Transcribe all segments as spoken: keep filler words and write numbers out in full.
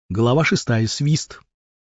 Глава шестая. Свист.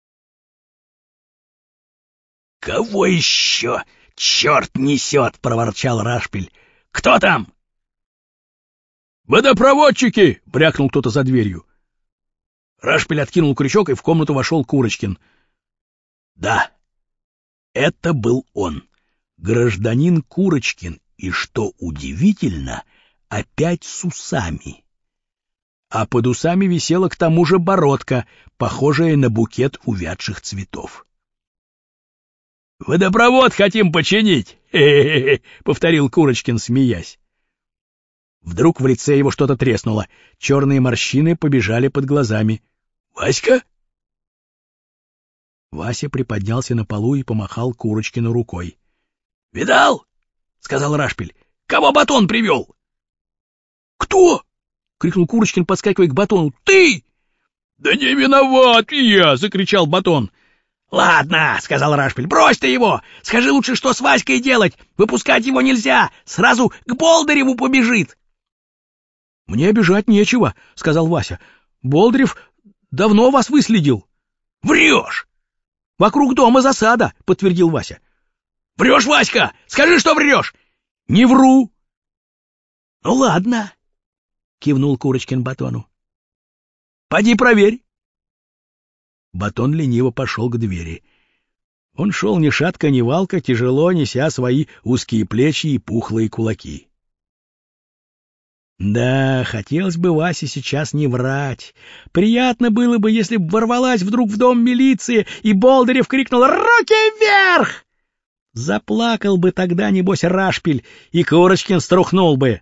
— Кого еще черт несет? — проворчал Рашпиль. — Кто там? — Водопроводчики! — брякнул кто-то за дверью. Рашпиль откинул крючок, и в комнату вошел Курочкин. Да, это был он, гражданин Курочкин, и, что удивительно, опять с усами. А под усами висела к тому же бородка, похожая на букет увядших цветов. — Водопровод хотим починить! Хе-хе-хе! — повторил Курочкин, смеясь. Вдруг в лице его что-то треснуло, черные морщины побежали под глазами. — Васька? Вася приподнялся на полу и помахал Курочкину рукой. — Видал? — сказал Рашпиль. — Кого Батон привел? — Кто? — крикнул Курочкин, подскакивая к Батону. — Ты! — Да не виноват я! — закричал Батон. — Ладно, — сказал Рашпиль, — брось ты его! Скажи лучше, что с Васькой делать! Выпускать его нельзя! Сразу к Болдыреву побежит! — Мне бежать нечего, — сказал Вася. — Болдырев давно вас выследил. — Врешь! — Вокруг дома засада, — подтвердил Вася. — Врешь, Васька! Скажи, что врешь! — Не вру! — Ну ладно, — кивнул Курочкин Батону. — Поди проверь. Батон лениво пошел к двери. Он шел ни шатко, ни валко, тяжело неся свои узкие плечи и пухлые кулаки. Да, хотелось бы Васе сейчас не врать. Приятно было бы, если бы ворвалась вдруг в дом милиция, и Болдырев крикнул «Руки вверх!» Заплакал бы тогда, небось, Рашпиль, и Курочкин струхнул бы.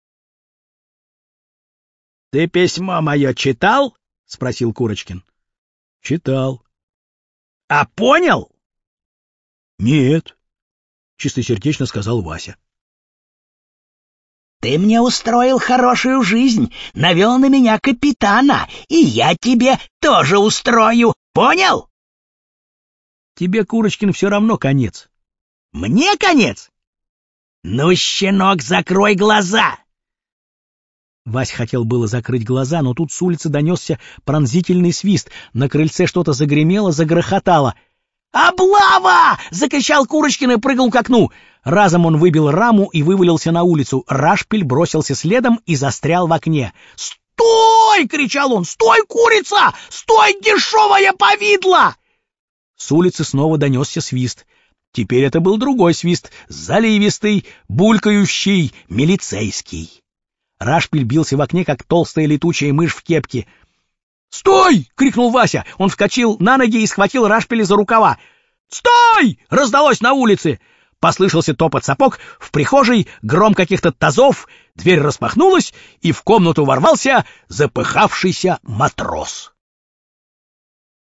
— Ты письмо мое читал? — спросил Курочкин. — Читал. — А понял? — Нет, — чистосердечно сказал Вася. — Ты мне устроил хорошую жизнь, навел на меня капитана, и я тебе тоже устрою. Понял? — Тебе, Курочкин, все равно конец. — Мне конец? — Ну, щенок, закрой глаза! Вась хотел было закрыть глаза, но тут с улицы донесся пронзительный свист. На крыльце что-то загремело, загрохотало. «Облава!» — закричал Курочкин и прыгал к окну. Разом он выбил раму и вывалился на улицу. Рашпиль бросился следом и застрял в окне. «Стой!» — кричал он. «Стой, курица! Стой, дешевая повидло!» С улицы снова донесся свист. Теперь это был другой свист, заливистый, булькающий, милицейский. Рашпиль бился в окне, как толстая летучая мышь в кепке. «Стой!» — крикнул Вася. Он вскочил на ноги и схватил Рашпиля за рукава. «Стой!» — раздалось на улице. Послышался топот сапог, в прихожей гром каких-то тазов, дверь распахнулась, и в комнату ворвался запыхавшийся матрос.